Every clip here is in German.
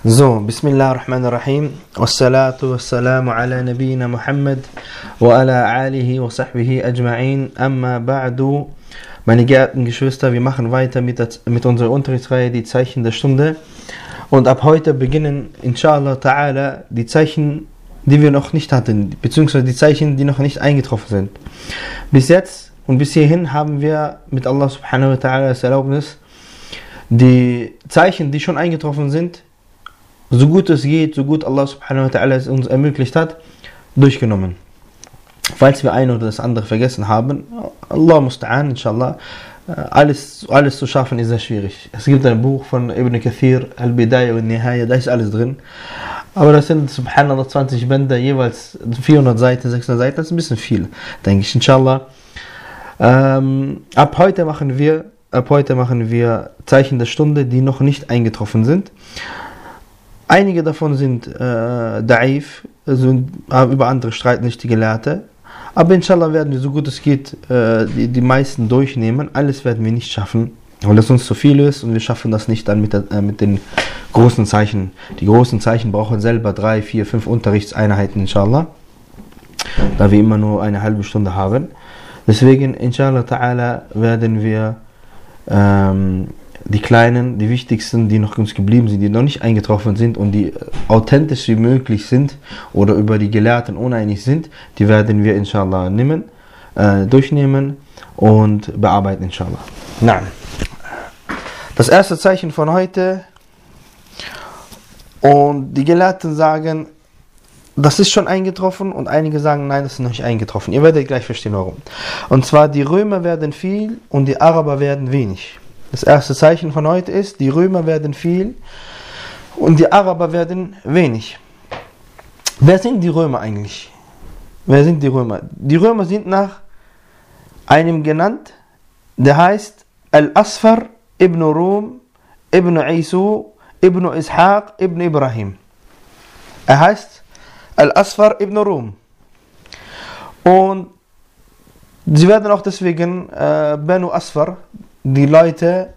So, Bismillahirrahmanirrahim. Wassalatu wassalamu ala nabiyyina Muhammad wa ala alihi wa sahbihi ajma'in. Amma ba'du. Meine geehrten Geschwister, wir machen weiter mit unserer Unterrichtsreihe, die Zeichen der Stunde. Und ab heute beginnen, inshallah ta'ala, die Zeichen, die wir noch nicht hatten, beziehungsweise die Zeichen, die noch nicht eingetroffen sind. Bis jetzt und bis hierhin haben wir mit Allah subhanahu wa ta'ala's Erlaubnis die Zeichen, die schon eingetroffen sind, so gut es geht, so gut Allah subhanahu wa ta'ala es uns ermöglicht hat, durchgenommen. Falls wir ein oder das andere vergessen haben, Allah musta'an, inshallah, alles zu schaffen ist sehr schwierig. Es gibt ein Buch von Ibn Kathir, Al-Bidaya wa Nihaya, da ist alles drin. Aber das sind, subhanallah, 20 Bände, jeweils 400 Seiten, 600 Seiten, das ist ein bisschen viel, denke ich, inshallah. Ab heute machen wir Zeichen der Stunde, die noch nicht eingetroffen sind. Einige davon sind da'if, also über andere streiten nicht die Gelehrte. Aber inshallah werden wir, so gut es geht, die meisten durchnehmen. Alles werden wir nicht schaffen, weil das uns zu viel ist und wir schaffen das nicht dann mit den großen Zeichen. Die großen Zeichen brauchen selber 3, 4, 5 Unterrichtseinheiten, inshallah, da wir immer nur eine halbe Stunde haben. Deswegen, inshallah ta'ala, werden wir die kleinen, die wichtigsten, die noch uns geblieben sind, die noch nicht eingetroffen sind und die authentisch wie möglich sind oder über die Gelehrten uneinig sind, die werden wir inshallah durchnehmen und bearbeiten inshallah. Na, das erste Zeichen von heute, und die Gelehrten sagen, das ist schon eingetroffen, und einige sagen, nein, das ist noch nicht eingetroffen. Ihr werdet gleich verstehen, warum. Und zwar, die Römer werden viel und die Araber werden wenig. Das erste Zeichen von heute ist, die Römer werden viel und die Araber werden wenig. Wer sind die Römer eigentlich? Wer sind die Römer? Die Römer sind nach einem genannt, der heißt Al-Asfar ibn Rum, ibn Isu, ibn Ishaq, ibn Ibrahim. Er heißt Al-Asfar ibn Rum. Und sie werden auch deswegen Banu Asfar, die Leute,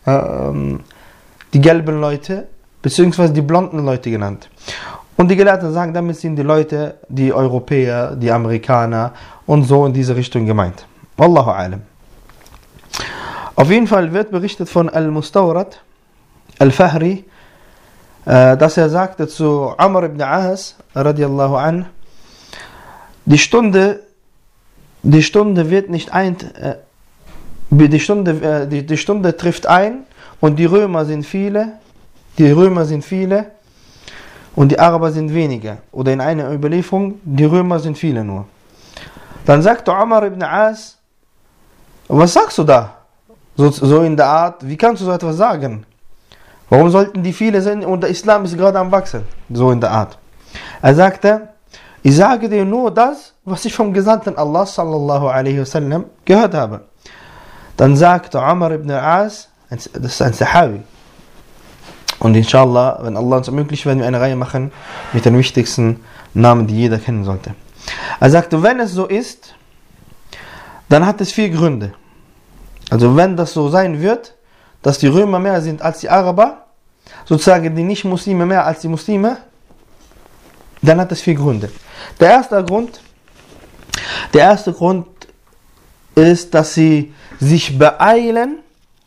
die gelben Leute, beziehungsweise die blonden Leute genannt. Und die Gelehrten sagen, damit sind die Leute, die Europäer, die Amerikaner und so in diese Richtung gemeint. Wallahu alam. Auf jeden Fall wird berichtet von Al-Mustawrad, Al-Fahri, dass er sagte zu Amr ibn As, radiallahu an, die Stunde wird nicht die Stunde trifft ein und die Römer sind viele und die Araber sind weniger. Oder in einer Überlieferung, die Römer sind viele nur. Dann sagte Umar ibn As, was sagst du da? So in der Art, wie kannst du so etwas sagen? Warum sollten die viele sein und der Islam ist gerade am Wachsen? So in der Art. Er sagte, ich sage dir nur das, was ich vom Gesandten Allah sallallahu alaihi wasallam gehört habe. Dann sagte Umar ibn As, das ist ein Sahabi. Und inshallah, wenn Allah uns ermöglicht, werden wir eine Reihe machen mit den wichtigsten Namen, die jeder kennen sollte. Er sagte, wenn es so ist, dann hat es 4 Gründe. Also wenn das so sein wird, dass die Römer mehr sind als die Araber, sozusagen die Nicht-Muslime mehr als die Muslime, dann hat es 4 Gründe. Der erste Grund ist, dass sie sich beeilen,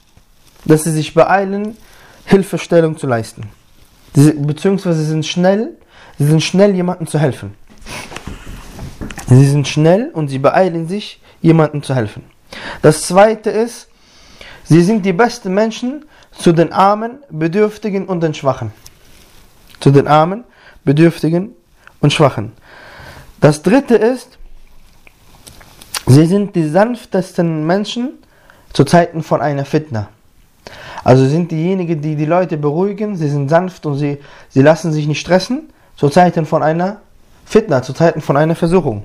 Hilfestellung zu leisten. Beziehungsweise sie sind schnell jemandem zu helfen. Sie sind schnell und sie beeilen sich, jemandem zu helfen. Das zweite ist, sie sind die besten Menschen zu den Armen, Bedürftigen und den Schwachen. Zu den Armen, Bedürftigen und Schwachen. Das dritte ist, sie sind die sanftesten Menschen zu Zeiten von einer Fitna. Also sind diejenigen, die die Leute beruhigen, sie sind sanft und sie lassen sich nicht stressen, zu Zeiten von einer Fitna, zu Zeiten von einer Versuchung.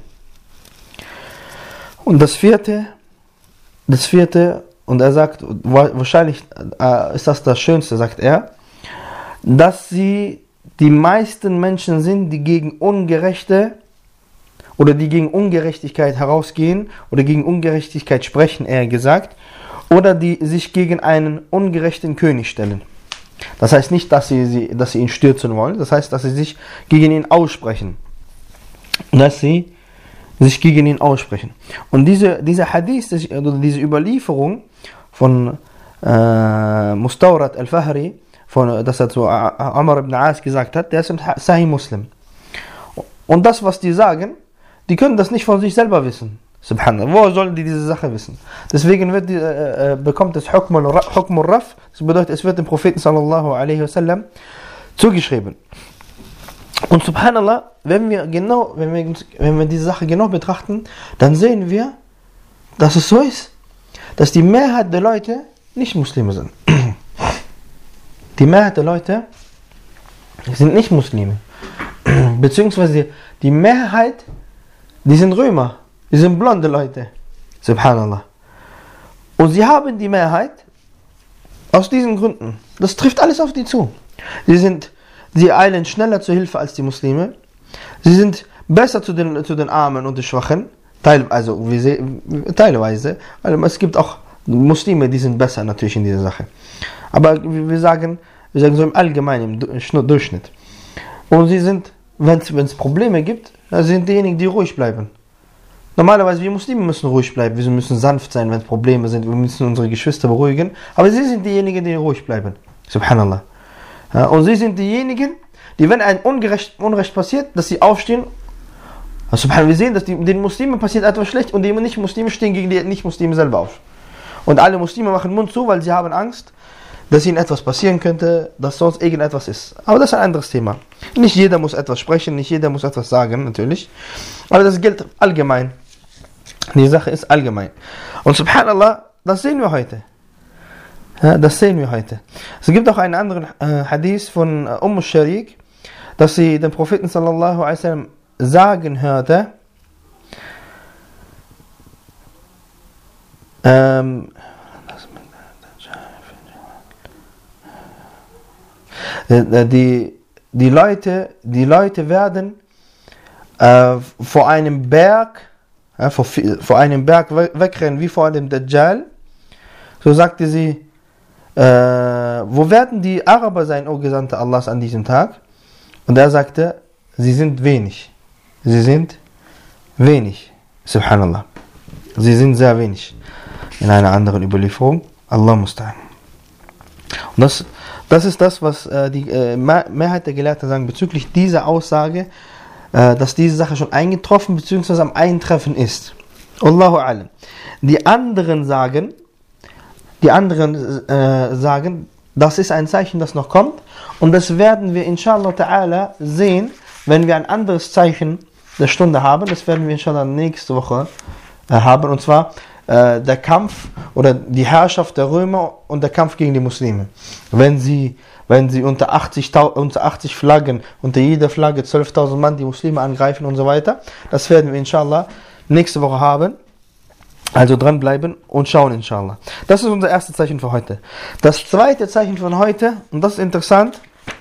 Und das vierte, und er sagt, wahrscheinlich ist das Schönste, sagt er, dass sie die meisten Menschen sind, die gegen Ungerechtigkeit herausgehen oder gegen Ungerechtigkeit sprechen, eher gesagt, oder die sich gegen einen ungerechten König stellen. Das heißt nicht, dass sie ihn stürzen wollen, das heißt, dass sie sich gegen ihn aussprechen. Dass sie sich gegen ihn aussprechen. Und dieser Hadith, diese Überlieferung von Mustawrad al-Fahri, dass er zu Umar ibn As gesagt hat, der ist in Sahih Muslim. Und das, was die sagen, die können das nicht von sich selber wissen. Subhanallah. Wo sollen die diese Sache wissen? Deswegen bekommt es Hukm al-Raf, das bedeutet, es wird dem Propheten sallallahu alaihi wasallam zugeschrieben. Und Subhanallah, wenn wir diese Sache genau betrachten, dann sehen wir, dass es so ist, dass die Mehrheit der Leute nicht Muslime sind. Die Mehrheit der Leute sind nicht Muslime. Beziehungsweise die Mehrheit, die sind Römer, die sind blonde Leute. Subhanallah. Und sie haben die Mehrheit aus diesen Gründen. Das trifft alles auf die zu. Sie eilen schneller zur Hilfe als die Muslime. Sie sind besser zu den Armen und den Schwachen. Teilweise. Also es gibt auch Muslime, die sind besser natürlich in dieser Sache. Aber wir sagen so im Allgemeinen, im Durchschnitt. Und sie sind, wenn es Probleme gibt, sind diejenigen, die ruhig bleiben. Normalerweise, wir Muslime müssen ruhig bleiben, wir müssen sanft sein, wenn es Probleme sind, wir müssen unsere Geschwister beruhigen. Aber sie sind diejenigen, die ruhig bleiben. Subhanallah. Ja, und sie sind diejenigen, die, wenn ein Unrecht passiert, dass sie aufstehen. Also, wir sehen, dass den Muslimen passiert etwas schlecht und die Nicht-Muslime stehen gegen die Nicht-Muslime selber auf. Und alle Muslime machen Mund zu, weil sie haben Angst, dass ihnen etwas passieren könnte, dass sonst irgendetwas ist. Aber das ist ein anderes Thema. Nicht jeder muss etwas sprechen, nicht jeder muss etwas sagen, natürlich. Aber das gilt allgemein. Die Sache ist allgemein. Und Subhanallah, das sehen wir heute. Ja, das sehen wir heute. Es gibt auch einen anderen Hadith von Sharik, dass sie den Propheten sallallahu alaihi wasallam sagen hörte, die Leute werden vor einem Berg wegrennen wie vor dem Dajjal. So sagte sie, wo werden die Araber sein, o Gesandte Allahs, an diesem Tag? Und er sagte, sie sind wenig. Sie sind wenig. Subhanallah. Sie sind sehr wenig. In einer anderen Überlieferung. Allah musta'an. Und das ist das, was die Mehrheit der Gelehrten sagen bezüglich dieser Aussage, dass diese Sache schon eingetroffen bzw. am Eintreffen ist. Allahu a'lam. Die anderen sagen, das ist ein Zeichen, das noch kommt, und das werden wir inshallah ta'ala sehen, wenn wir ein anderes Zeichen der Stunde haben. Das werden wir inshallah nächste Woche haben, und zwar der Kampf oder die Herrschaft der Römer und der Kampf gegen die Muslime. Wenn sie unter 80 Flaggen, unter jeder Flagge 12.000 Mann die Muslime angreifen und so weiter, das werden wir inshallah nächste Woche haben. Also dranbleiben und schauen inshallah. Das ist unser erstes Zeichen für heute. Das zweite Zeichen von heute, und das ist interessant,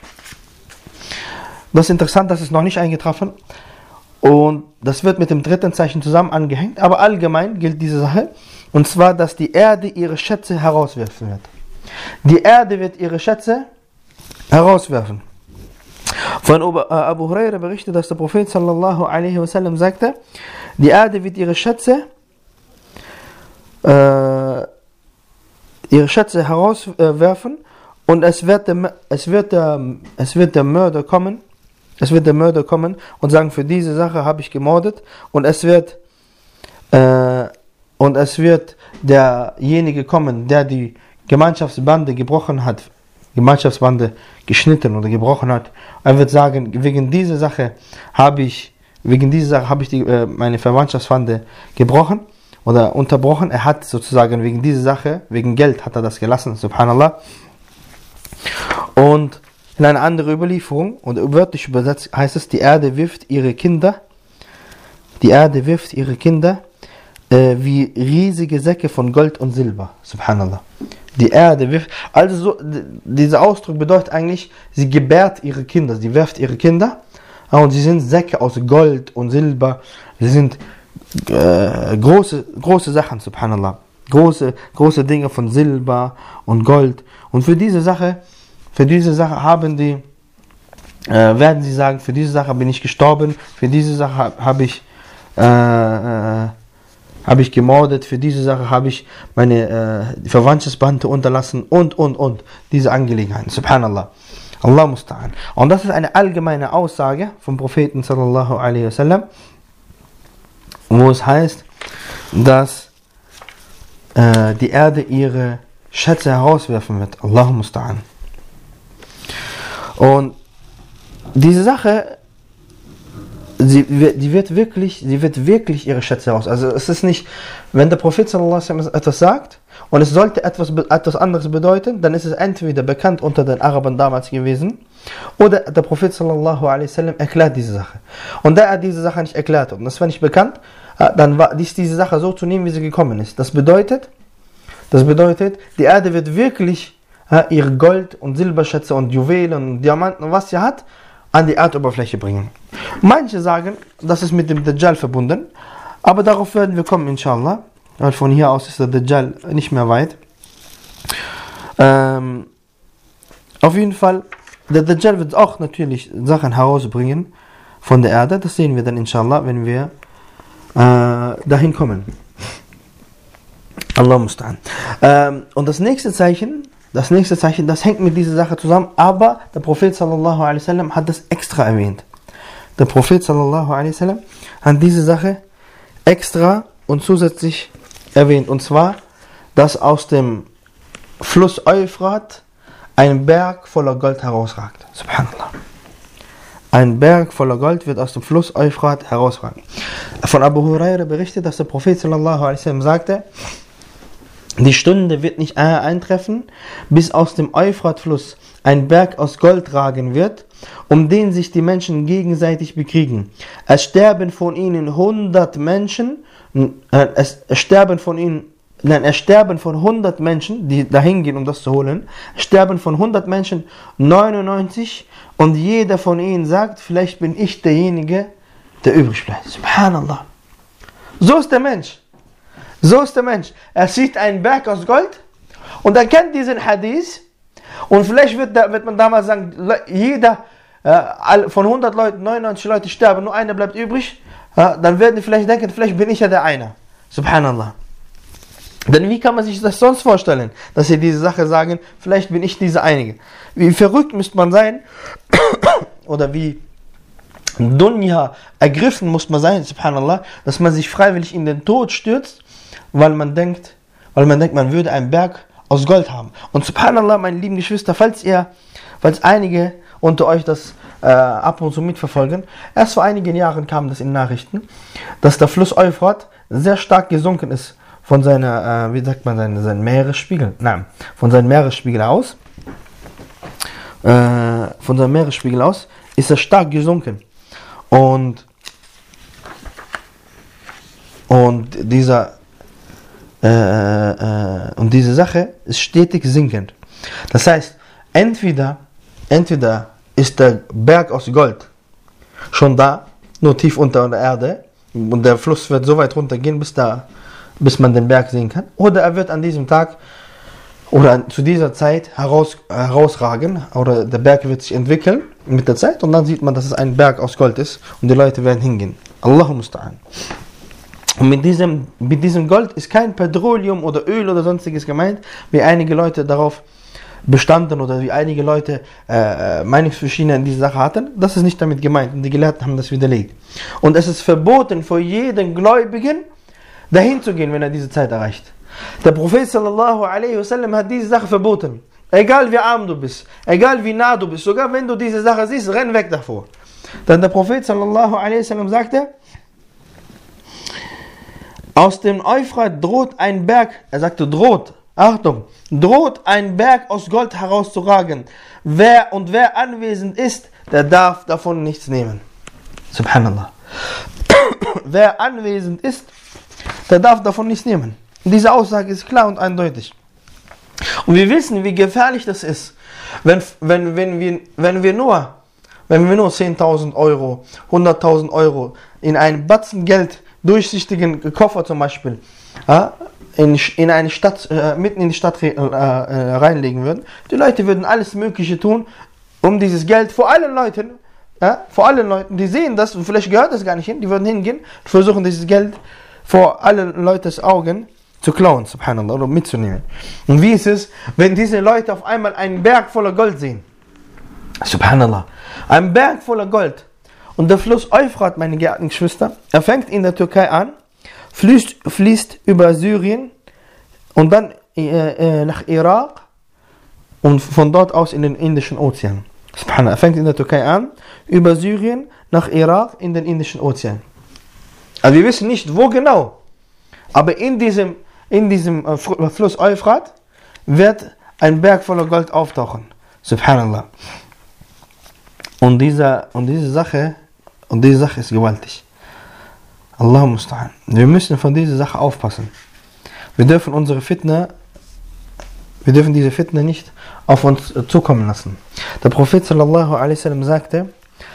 das ist noch nicht eingetroffen, und das wird mit dem dritten Zeichen zusammen angehängt, aber allgemein gilt diese Sache, und zwar, dass die Erde ihre Schätze herauswerfen wird. Die Erde wird ihre Schätze herauswerfen. Von Abu Huraira berichtet, dass der Prophet sallallahu alaihi wasallam sagte, die Erde wird ihre Schätze herauswerfen, und es wird der Mörder kommen. Es wird der Mörder kommen und sagen, für diese Sache habe ich gemordet, und es wird derjenige kommen, der die Gemeinschaftsbande geschnitten oder gebrochen hat. Er wird sagen, wegen dieser Sache habe ich meine Verwandtschaftsbande gebrochen oder unterbrochen. Er hat sozusagen wegen dieser Sache, wegen Geld hat er das gelassen, subhanallah. Und in einer anderen Überlieferung, und wörtlich übersetzt heißt es, die Erde wirft ihre Kinder wie riesige Säcke von Gold und Silber, subhanallah. Die Erde wirft, also so, dieser Ausdruck bedeutet eigentlich, sie gebärt ihre Kinder, sie wirft ihre Kinder, und sie sind Säcke aus Gold und Silber, sie sind große Sachen, subhanallah, große Dinge von Silber und Gold. Und für diese Sache für diese Sache werden sie sagen, für diese Sache bin ich gestorben, für diese Sache habe ich gemordet, für diese Sache habe ich meine Verwandtschaftsbande unterlassen und. Diese Angelegenheiten. Subhanallah. Allah musta'an. Und das ist eine allgemeine Aussage vom Propheten sallallahu alaihi wasallam, wo es heißt, dass die Erde ihre Schätze herauswerfen wird. Allah musta'an. Und diese Sache, sie wird wirklich ihre Schätze heraus. Also es ist nicht, wenn der Prophet sallallahu alaihi wasallam etwas sagt und es sollte etwas anderes bedeuten, dann ist es entweder bekannt unter den Arabern damals gewesen, oder der Prophet sallallahu alaihi wasallam erklärt diese Sache. Und da er diese Sache nicht erklärt hat und das war nicht bekannt, dann war diese Sache so zu nehmen, wie sie gekommen ist. Das bedeutet, die Erde wird wirklich ihre Gold- und Silberschätze und Juwelen und Diamanten und was sie hat, an die Erdoberfläche bringen. Manche sagen, das ist mit dem Dajjal verbunden, aber darauf werden wir kommen, inshallah. Weil von hier aus ist der Dajjal nicht mehr weit. Auf jeden Fall, der Dajjal wird auch natürlich Sachen herausbringen von der Erde. Das sehen wir dann, inshallah, wenn wir dahin kommen. Allah musta'an. Und das nächste Zeichen, das hängt mit dieser Sache zusammen, aber der Prophet sallallahu alaihi wasallam hat das extra erwähnt. Der Prophet sallallahu alaihi wasallam hat diese Sache extra und zusätzlich erwähnt. Und zwar, dass aus dem Fluss Euphrat ein Berg voller Gold herausragt. Subhanallah. Ein Berg voller Gold wird aus dem Fluss Euphrat herausragen. Von Abu Huraira berichtet, dass der Prophet sallallahu alaihi wasallam sagte, die Stunde wird nicht eintreffen, bis aus dem Euphratfluss ein Berg aus Gold ragen wird, um den sich die Menschen gegenseitig bekriegen. Es sterben von ihnen 100 Menschen, es sterben von 100 Menschen, die dahin gehen, um das zu holen, sterben von 100 Menschen 99 und jeder von ihnen sagt, vielleicht bin ich derjenige, der übrig bleibt. Subhanallah. So ist der Mensch. Er sieht einen Berg aus Gold und er kennt diesen Hadith und vielleicht wird man damals sagen, jeder von 100 Leuten, 99 Leute sterben, nur einer bleibt übrig, dann werden die vielleicht denken, vielleicht bin ich ja der eine. Subhanallah. Denn wie kann man sich das sonst vorstellen, dass sie diese Sache sagen, vielleicht bin ich dieser Einige. Wie verrückt müsste man sein oder wie Dunya ergriffen muss man sein, subhanallah, dass man sich freiwillig in den Tod stürzt, weil man denkt, man würde einen Berg aus Gold haben. Und subhanallah, meine lieben Geschwister, falls einige unter euch das ab und zu mitverfolgen, erst vor einigen Jahren kam das in Nachrichten, dass der Fluss Euphrat sehr stark gesunken ist von seiner, seinem Meeresspiegel. Nein, von seinem Meeresspiegel aus. Ist er stark gesunken. Und diese Sache ist stetig sinkend. Das heißt, entweder ist der Berg aus Gold schon da, nur tief unter der Erde, und der Fluss wird so weit runtergehen, bis man den Berg sehen kann, oder er wird an diesem Tag oder zu dieser Zeit herausragen, oder der Berg wird sich entwickeln mit der Zeit und dann sieht man, dass es ein Berg aus Gold ist und die Leute werden hingehen. Allahu musta'an. Und mit diesem Gold ist kein Petroleum oder Öl oder sonstiges gemeint, wie einige Leute darauf bestanden oder wie einige Leute Meinungsverschiedenheiten in dieser Sache hatten. Das ist nicht damit gemeint und die Gelehrten haben das widerlegt. Und es ist verboten für jeden Gläubigen, dahin zu gehen, wenn er diese Zeit erreicht. Der Prophet sallallahu alaihi wasallam hat diese Sache verboten. Egal wie arm du bist, egal wie nah du bist, sogar wenn du diese Sache siehst, renn weg davor. Dann der Prophet sallallahu alaihi wasallam sagte, aus dem Euphrat droht ein Berg, er sagte droht ein Berg aus Gold herauszuragen. Wer anwesend ist, der darf davon nichts nehmen. Subhanallah. Wer anwesend ist, der darf davon nichts nehmen. Diese Aussage ist klar und eindeutig. Und wir wissen, wie gefährlich das ist, wenn wir nur 10.000 Euro, 100.000 Euro in einen Batzen Geld, durchsichtigen Koffer zum Beispiel, in eine Stadt, mitten in die Stadt reinlegen würden. Die Leute würden alles Mögliche tun, um dieses Geld vor allen Leuten, die sehen das und vielleicht gehört das gar nicht hin, die würden hingehen und versuchen, dieses Geld vor allen Leutes Augen zu klauen, subhanallah, oder mitzunehmen. Und wie ist es, wenn diese Leute auf einmal einen Berg voller Gold sehen? Subhanallah. Ein Berg voller Gold. Und der Fluss Euphrat, meine geehrten Geschwister, er fängt in der Türkei an, fließt über Syrien und dann nach Irak und von dort aus in den Indischen Ozean. Subhanallah. Er fängt in der Türkei an, über Syrien nach Irak in den Indischen Ozean. Also wir wissen nicht, wo genau, aber in diesem Fluss Euphrat wird ein Berg voller Gold auftauchen. Subhanallah. Und diese Sache ist gewaltig. Allahu musta'an. Wir müssen von dieser Sache aufpassen. Wir dürfen diese Fitna nicht auf uns zukommen lassen. Der Prophet sallallahu alaihi wasallam sagte,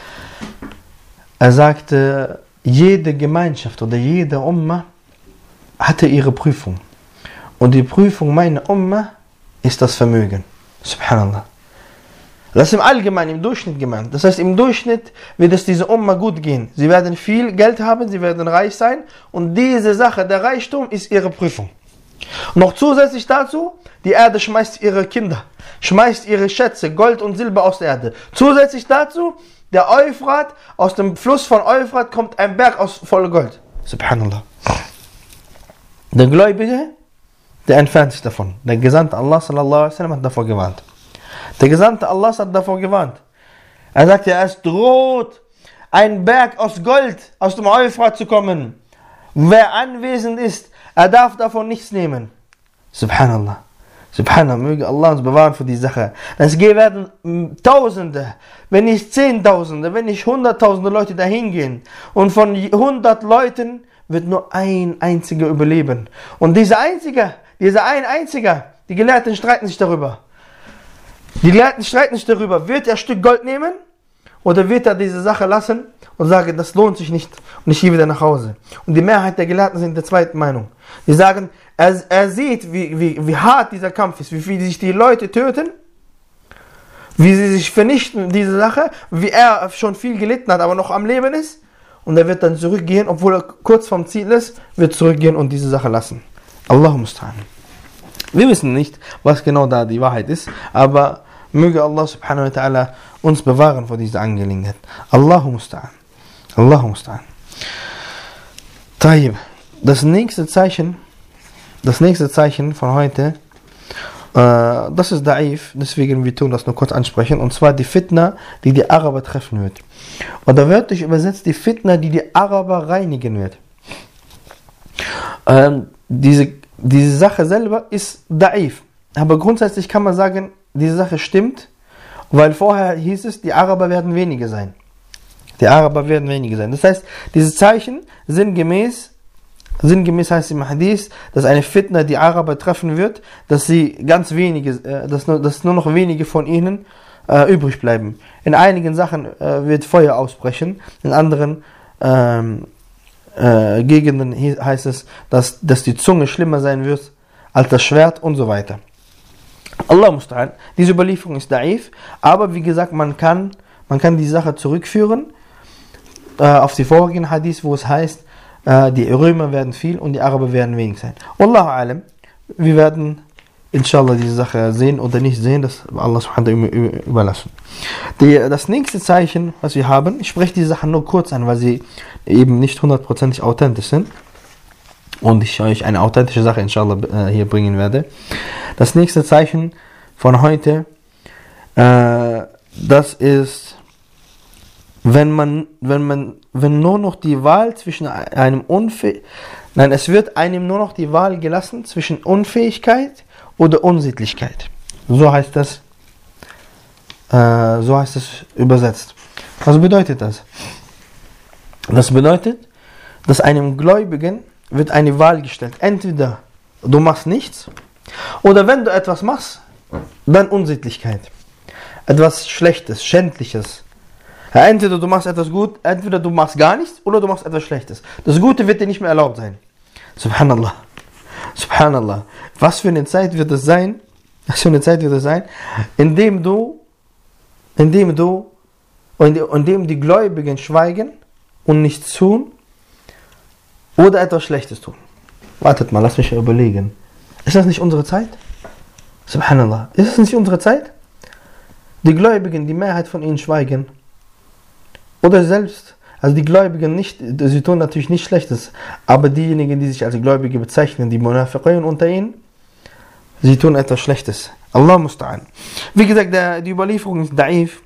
jede Gemeinschaft oder jede Umma hatte ihre Prüfung. Und die Prüfung meiner Umma ist das Vermögen. Subhanallah. Das ist im Allgemeinen, im Durchschnitt gemeint. Das heißt, im Durchschnitt wird es dieser Umma gut gehen. Sie werden viel Geld haben, sie werden reich sein. Und diese Sache, der Reichtum, ist ihre Prüfung. Und noch zusätzlich dazu, die Erde schmeißt ihre Kinder, schmeißt ihre Schätze, Gold und Silber aus der Erde. Zusätzlich dazu, der Euphrat, aus dem Fluss von Euphrat kommt ein Berg aus voller Gold. Subhanallah. Der Gläubige, der entfernt sich davon. Der Gesandte Allah sallallahu alaihi wasallam hat davor gewarnt. Der Gesandte Allah hat davor gewarnt. Er sagte, es droht, ein Berg aus Gold aus dem Euphrat zu kommen. Wer anwesend ist, er darf davon nichts nehmen. Subhanallah. Subhanallah, möge Allah uns bewahren für die Sache. Es werden Tausende, wenn nicht Zehntausende, wenn nicht Hunderttausende Leute dahin gehen. Und von 100 Leuten wird nur ein einziger überleben. Und dieser ein einziger, die Gelehrten streiten sich darüber. Wird er ein Stück Gold nehmen oder wird er diese Sache lassen und sagen, das lohnt sich nicht und ich gehe wieder nach Hause. Und die Mehrheit der Gelehrten sind der zweiten Meinung. Die sagen, er sieht, wie hart dieser Kampf ist, wie viel sich die Leute töten, wie sie sich vernichten, diese Sache, wie er schon viel gelitten hat, aber noch am Leben ist. Und er wird dann zurückgehen, obwohl er kurz vom Ziel ist, wird zurückgehen und diese Sache lassen. Allahu musta'an. Wir wissen nicht, was genau da die Wahrheit ist, aber möge Allah subhanahu wa ta'ala uns bewahren vor dieser Angelegenheit. Allahu musta'an. Allahu musta'an. Taib. Das nächste Zeichen von heute, das ist Da'if, deswegen wir tun das nur kurz ansprechen, und zwar die Fitna, die die Araber treffen wird. Oder wörtlich übersetzt die Fitna, die die Araber reinigen wird. Diese Sache selber ist Da'if, aber grundsätzlich kann man sagen, diese Sache stimmt, weil vorher hieß es, die Araber werden wenige sein. Das heißt, diese Zeichen sinngemäß heißt im Hadith, dass eine Fitna die Araber treffen wird, dass sie ganz wenige, dass nur noch wenige von ihnen übrig bleiben. In einigen Sachen wird Feuer ausbrechen, in anderen Gegenden heißt es, dass die Zunge schlimmer sein wird als das Schwert und so weiter. Allah musta'an. Diese Überlieferung ist da'if, aber wie gesagt, man kann die Sache zurückführen auf die vorigen Hadith, wo es heißt, die Römer werden viel und die Araber werden wenig sein. Wallahu alam, wir werden inshallah diese Sache sehen oder nicht sehen, das Allah subhanahu wa ta'ala überlassen. Das nächste Zeichen, was wir haben, ich spreche die Sachen nur kurz an, weil sie eben nicht 100% authentisch sind und ich euch eine authentische Sache inshallah hier bringen werde. Das nächste Zeichen von heute, das ist, wenn nur noch die Wahl zwischen es wird einem nur noch die Wahl gelassen zwischen Unfähigkeit oder Unsittlichkeit. So heißt das übersetzt. Was bedeutet das? Das bedeutet, dass einem Gläubigen wird eine Wahl gestellt. Entweder du machst nichts, oder wenn du etwas machst, dann Unsittlichkeit. Etwas Schlechtes, Schändliches. Entweder du machst etwas gut, entweder du machst gar nichts, oder du machst etwas Schlechtes. Das Gute wird dir nicht mehr erlaubt sein. Subhanallah. Subhanallah. Was für eine Zeit wird es sein? Was für eine Zeit wird es sein, indem die Gläubigen schweigen und nichts tun oder etwas Schlechtes tun. Wartet mal, lass mich überlegen. Ist das nicht unsere Zeit? Subhanallah. Ist es nicht unsere Zeit? Die Gläubigen, die Mehrheit von ihnen schweigen. Oder selbst, also die Gläubigen nicht, sie tun natürlich nichts Schlechtes, aber diejenigen, die sich als Gläubige bezeichnen, die Munafiqin unter ihnen, sie tun etwas Schlechtes. Allah musta'an. Wie gesagt, die Überlieferung ist da'if.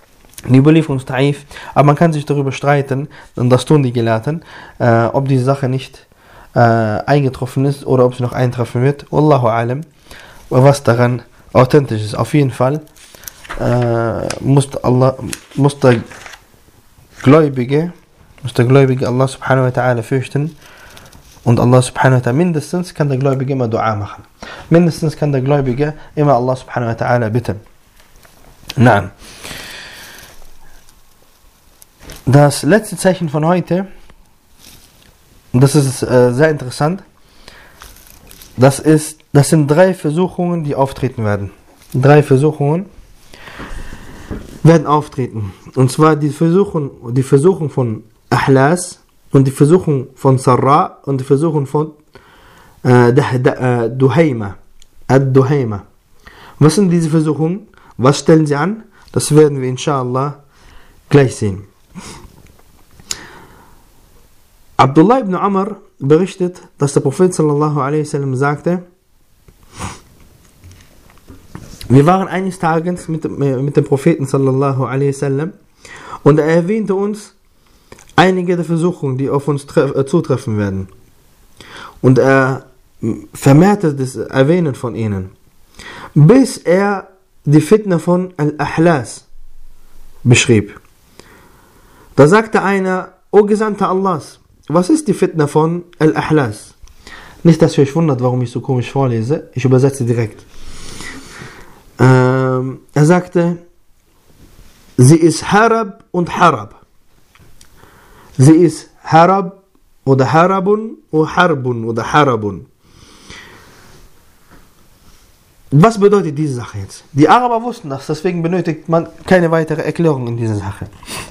Aber man kann sich darüber streiten, und das tun die Gelehrten, ob diese Sache nicht eingetroffen ist oder ob sie noch eintreffen wird. Wallahu alam. Was daran authentisch ist. Auf jeden Fall muss der Gläubige Allah subhanahu wa ta'ala fürchten. Und Allah subhanahu wa ta'ala, mindestens kann der Gläubige immer Dua machen. Mindestens kann der Gläubige immer Allah subhanahu wa ta'ala bitten. Nein. Das letzte Zeichen von heute, das ist sehr interessant, das sind 3 Versuchungen, die auftreten werden. 3 Versuchungen werden auftreten. Und zwar die Versuchung von Ahlas und die Versuchung von Sarra und die Versuchung von Duhaima. Ad-Duhaima. Was sind diese Versuchungen? Was stellen sie an? Das werden wir inshallah gleich sehen. Abdullah ibn Amr berichtet, dass der Prophet sallallahu alaihi wasallam sagte, wir waren eines Tages mit dem Propheten sallallahu alaihi wasallam und er erwähnte uns einige der Versuchungen, die auf uns zutreffen werden. Und er vermehrte das Erwähnen von ihnen, bis er die Fitna von Al-Ahlas beschrieb. Da sagte einer, O Gesandter Allahs, was ist die Fitna von Al-Ahlas? Nicht, dass ihr euch wundert, warum ich so komisch vorlese. Ich übersetze direkt. Er sagte, sie ist Harab und Harab. Sie ist Harab oder Harabun oder Harbun oder Harabun. Was bedeutet diese Sache jetzt? Die Araber wussten das, deswegen benötigt man keine weitere Erklärung in dieser Sache.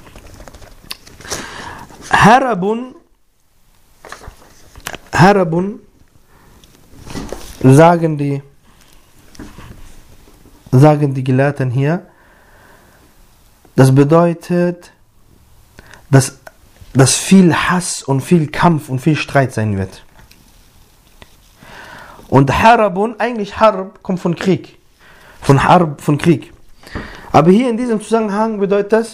Harabun sagen die Gelehrten hier, das bedeutet, dass viel Hass und viel Kampf und viel Streit sein wird. Und Harabun, eigentlich Harb kommt von Krieg. Von Krieg. Aber hier in diesem Zusammenhang bedeutet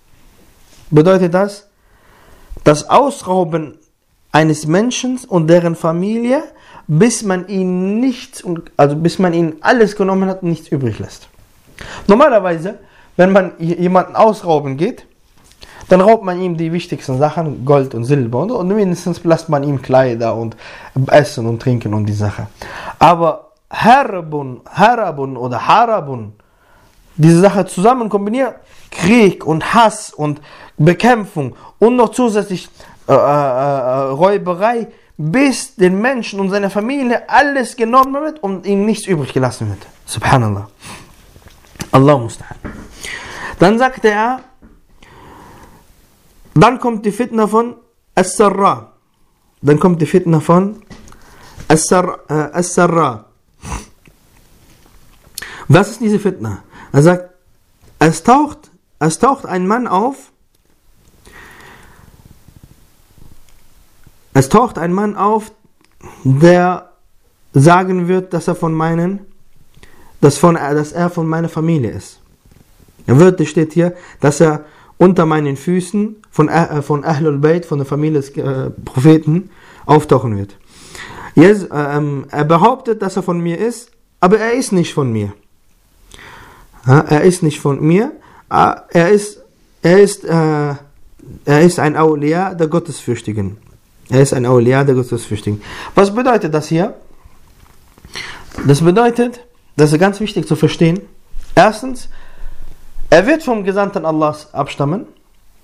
das das Ausrauben eines Menschen und deren Familie, bis man ihnen alles genommen hat und nichts übrig lässt. Normalerweise, wenn man jemanden ausrauben geht, dann raubt man ihm die wichtigsten Sachen, Gold und Silber, und mindestens lässt man ihm Kleider und Essen und Trinken und die Sache. Aber Harabun oder Harabun, diese Sache zusammen kombiniert, Krieg und Hass und Bekämpfung und noch zusätzlich Räuberei, bis den Menschen und seiner Familie alles genommen wird und ihm nichts übrig gelassen wird. Subhanallah. Allah musta'an. Dann sagte er, dann kommt die Fitna von As-Sarra. As-Sarra. Was ist diese Fitna? Er sagt, es taucht ein Mann auf, der sagen wird, dass er von meiner Familie ist. Wörtlich steht hier, dass er unter meinen Füßen von Ahlul Bayt, von der Familie des Propheten, auftauchen wird. Er behauptet, dass er von mir ist, aber er ist nicht von mir. Er ist ein Awliya der Gottesfürchtigen. Was bedeutet das hier? Das bedeutet, das ist ganz wichtig zu verstehen. Erstens, er wird vom Gesandten Allahs abstammen.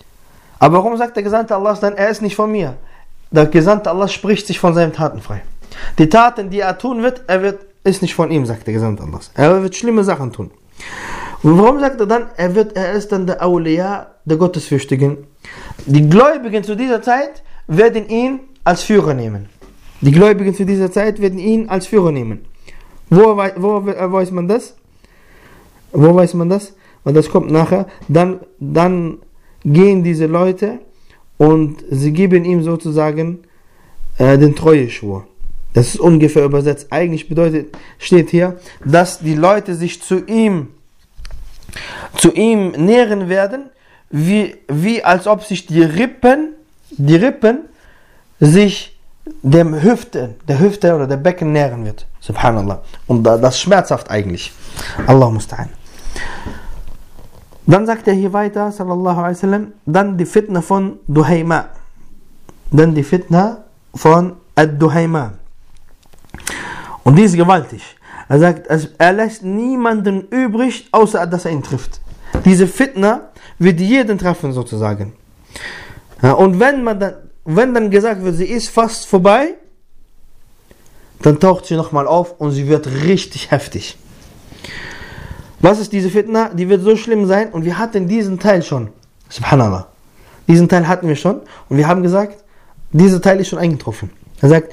Aber warum sagt der Gesandte Allahs dann, er ist nicht von mir? Der Gesandte Allahs spricht sich von seinen Taten frei. Die Taten, die er tun wird, ist nicht von ihm, sagt der Gesandte Allah. Er wird schlimme Sachen tun. Und warum sagt er dann, er ist dann der Awliya, der Gottesfürchtigen? Die Gläubigen zu dieser Zeit werden ihn als Führer nehmen. Die Gläubigen zu dieser Zeit werden ihn als Führer nehmen. Wo weiß man das? Wo weiß man das? Weil das kommt nachher. Dann gehen diese Leute und sie geben ihm sozusagen den Treueschwur. Das ist ungefähr übersetzt. Eigentlich steht hier, dass die Leute sich zu ihm nähern werden, wie als ob sich die Rippen sich der Hüfte oder der Becken nähern wird. Subhanallah. Und das ist schmerzhaft eigentlich. Allah musta'an. Dann sagt er hier weiter, sallallahu alaihi wasallam, dann die Fitna von Duhayma. Dann die Fitna von Ad-Duhayma. Und die ist gewaltig. Er sagt, er lässt niemanden übrig, außer dass er ihn trifft. Diese Fitna wird jeden treffen sozusagen. Ja, und wenn dann gesagt wird, sie ist fast vorbei, dann taucht sie nochmal auf und sie wird richtig heftig. Was ist diese Fitna? Die wird so schlimm sein und wir hatten diesen Teil schon. Subhanallah. Diesen Teil hatten wir schon und wir haben gesagt, dieser Teil ist schon eingetroffen. Er sagt,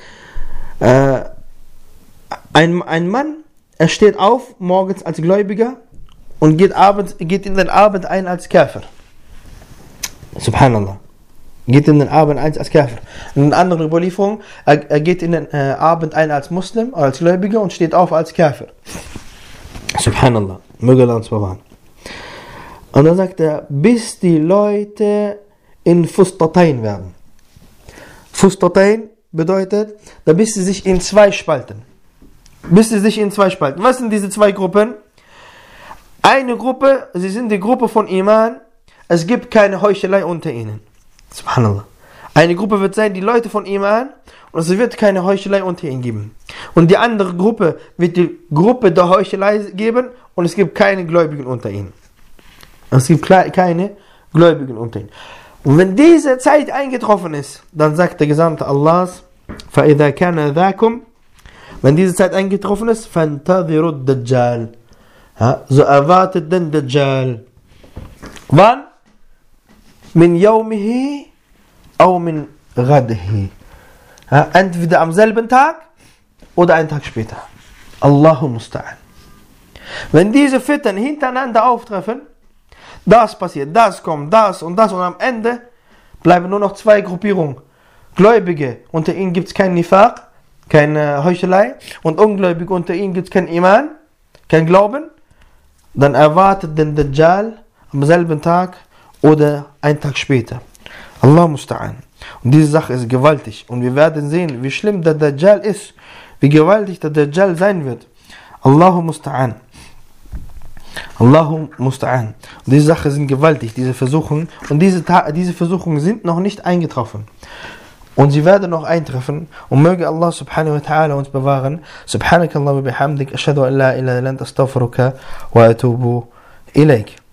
ein Mann, er steht auf morgens als Gläubiger und geht in den Abend ein als Kafir. Subhanallah. Geht in den Abend ein als Kafir. In einer anderen Überlieferung, er geht in den Abend ein als Muslim, als Gläubiger und steht auf als Kafir. Subhanallah. Möge Allah uns bewahren. Und dann sagt er, bis die Leute in Fustatain werden. Fustatain bedeutet, bis sie sich in zwei spalten. Was sind diese zwei Gruppen? Eine Gruppe, sie sind die Gruppe von Iman. Es gibt keine Heuchelei unter ihnen. Subhanallah. Eine Gruppe wird sein, die Leute von Iman, und es wird keine Heuchelei unter ihnen geben. Und die andere Gruppe wird die Gruppe der Heuchelei geben, und es gibt keine Gläubigen unter ihnen. Es gibt keine Gläubigen unter ihnen. Und wenn diese Zeit eingetroffen ist, dann sagt der Gesandte Allahs, فَإِذَا كَانَ ذَاكُمْ, wenn diese Zeit eingetroffen ist, فَانْتَظِرُوا الدَّجَّالِ, so erwartet den Dajjal. Wann? Min yawmihi aw min ghadihi. Entweder am selben Tag oder einen Tag später. Allahu musta'an. Wenn diese Fitten hintereinander auftreffen, das passiert, das kommt, das und am Ende bleiben nur noch zwei Gruppierungen. Gläubige, unter ihnen gibt es kein Nifaq, keine Heuchelei, und Ungläubige, unter ihnen gibt es kein Iman, kein Glauben. Dann erwartet den Dajjal am selben Tag oder einen Tag später. Allah musta'an. Und diese Sache ist gewaltig. Und wir werden sehen, wie schlimm der Dajjal ist, wie gewaltig der Dajjal sein wird. Allahu musta'an. Allahu musta'an. Und diese Sachen sind gewaltig, diese Versuchungen. Und diese Versuchungen sind noch nicht eingetroffen. Und sie werden noch eintreffen. Und möge Allah subhanahu wa ta'ala uns bewahren. Subhanakallah wa bihamdik. Ashhadu an la ilaha illa anta astaghfiruka wa atubu ilayk.